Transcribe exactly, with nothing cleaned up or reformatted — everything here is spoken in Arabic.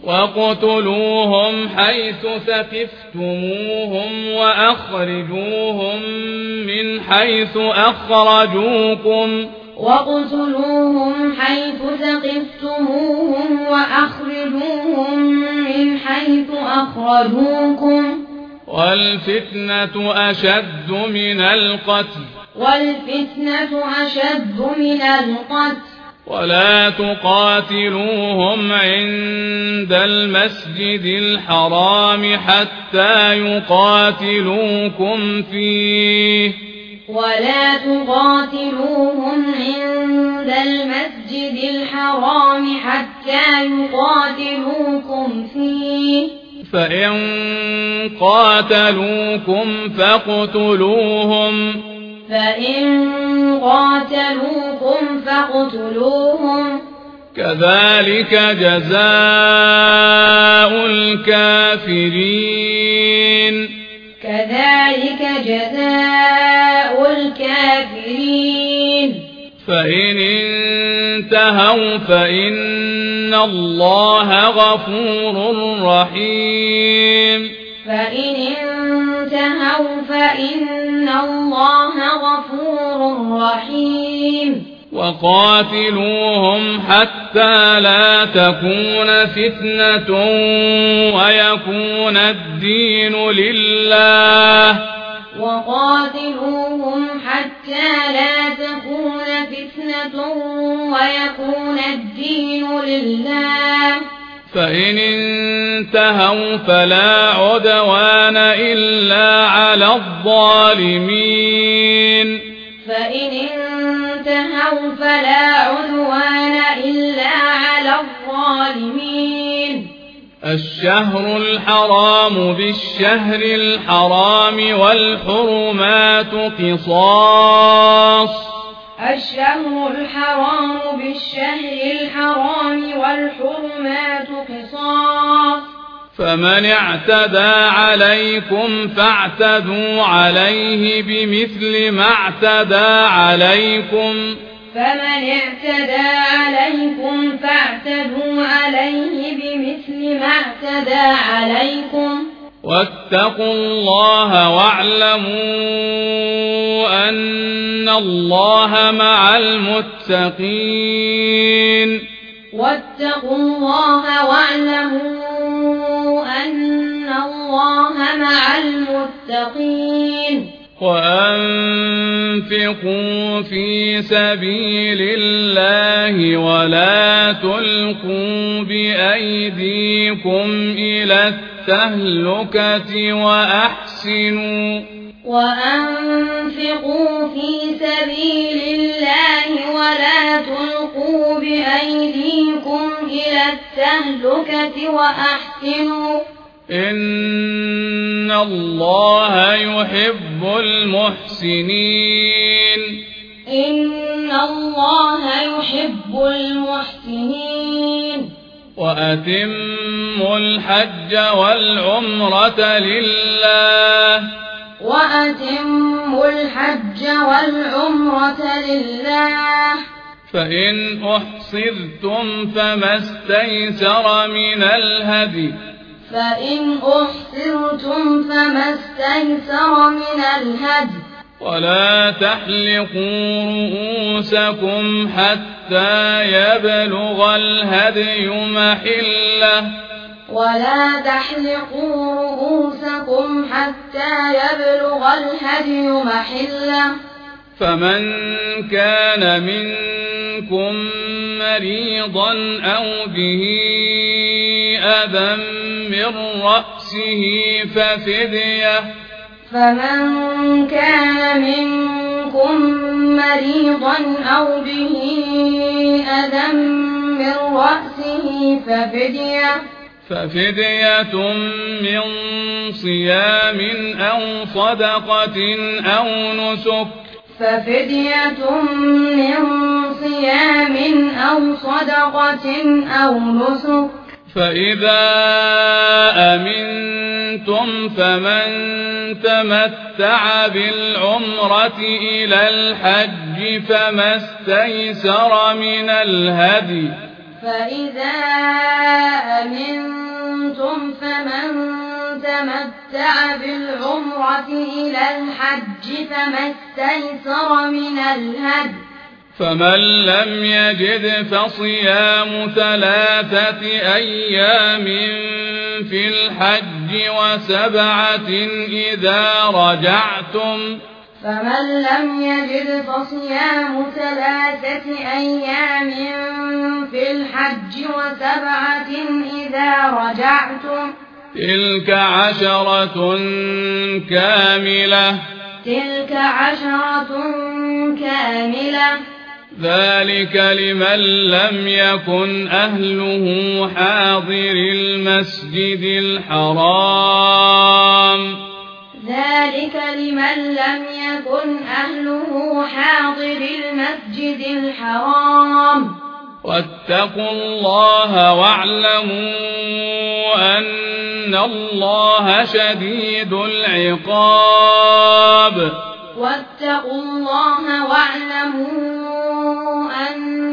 واقتلوهم حيث ثقفتموهم وأخرجوهم من حيث أخرجوكم واقتلوهم حيث ثقفتموهم وأخرجوهم من حيث أخرجوكم والفتنة أشد من القتل والفتنة أشد من القتل ولا تقاتلوهم عند المسجد الحرام حتى يقاتلوكم فيه ولا تقاتلوهم عند المسجد الحرام حتى يقاتلوكم فيه فإن قاتلوكم فاقتلوهم فإن قاتلوكم فاقتلوهم كذلك جزاء الكافرين كذلك جزاء الكافرين فإن انتهوا فإن الله غفور رحيم فإن انتهوا فإن الله غفور رحيم وقاتلوهم حتى لا تكون فتنة ويكون الدين لله وقاتلوهم حتى لا تكون فتنة ويكون الدين لله فإن انتهوا فلا عدوان إلا على الظالمين فإن انتهوا فلا عدوان إلا على الظالمين الشهر الحرام بالشهر الحرام والحرمات قصاص الشهر الحرام بالشهر الحرام والحرمات قصاص فمن اعتدى عليكم فاعتدوا عليه بمثل ما اعتدى عليكم فمن اعتدى عليكم فاعتدوا عليه بمثل ما اعتدى عليكم واتقوا الله واعلموا أن الله مع المتقين واتقوا الله واعلموا أن الله مع المتقين وأنفقوا في سبيل الله ولا تلقوا بأيديكم إلى التهلكة وأحسنوا وأنفقوا في سبيل الله ولا تلقوا بأيديكم إلى التهلكة وأحسنوا إن الله يحب المحسنين إن الله يحب المحسنين وأتموا الحج والعمرة لله وأتموا الحج والعمرة لله فإن أحصرتم فما استيسر من الهدي فإن أحصرتم فما استيسر من الهدي ولا تحلقوا رؤوسكم حتى يبلغ الهدي محله ولا تحلقوا رؤوسكم حتى يبلغ الهدي محله فمن كان منكم مريضا أو به أذى من رأسه ففدية فمن كان منكم مريضا أو به أذى من رأسه ففدية ففدية من صيام أو صدقة أو نسك ففدية من صيام أو صدقة أو نسك فإذا أمنتم فمن تمتع بالعمرة إلى الحج فما استيسر من الهدي فإذا أمنتم فمن تمتع بالعمرة إلى الحج فما استيسر من الهدي فمن لم يجد فصيام ثلاثة أيام في الحج وسبعة إذا رجعتم فمن لم يجد فصيام ثلاثة أيام في الحج وسبعة إذا رجعتم تلك عشرة كاملة تلك عشرة كاملة ذلك لمن لم يكن أهله حاضر المسجد الحرام ذلك لمن لم يكن أهله حاضر المسجد الحرام واتقوا الله واعلموا أن الله شديد العقاب واتقوا الله واعلموا أن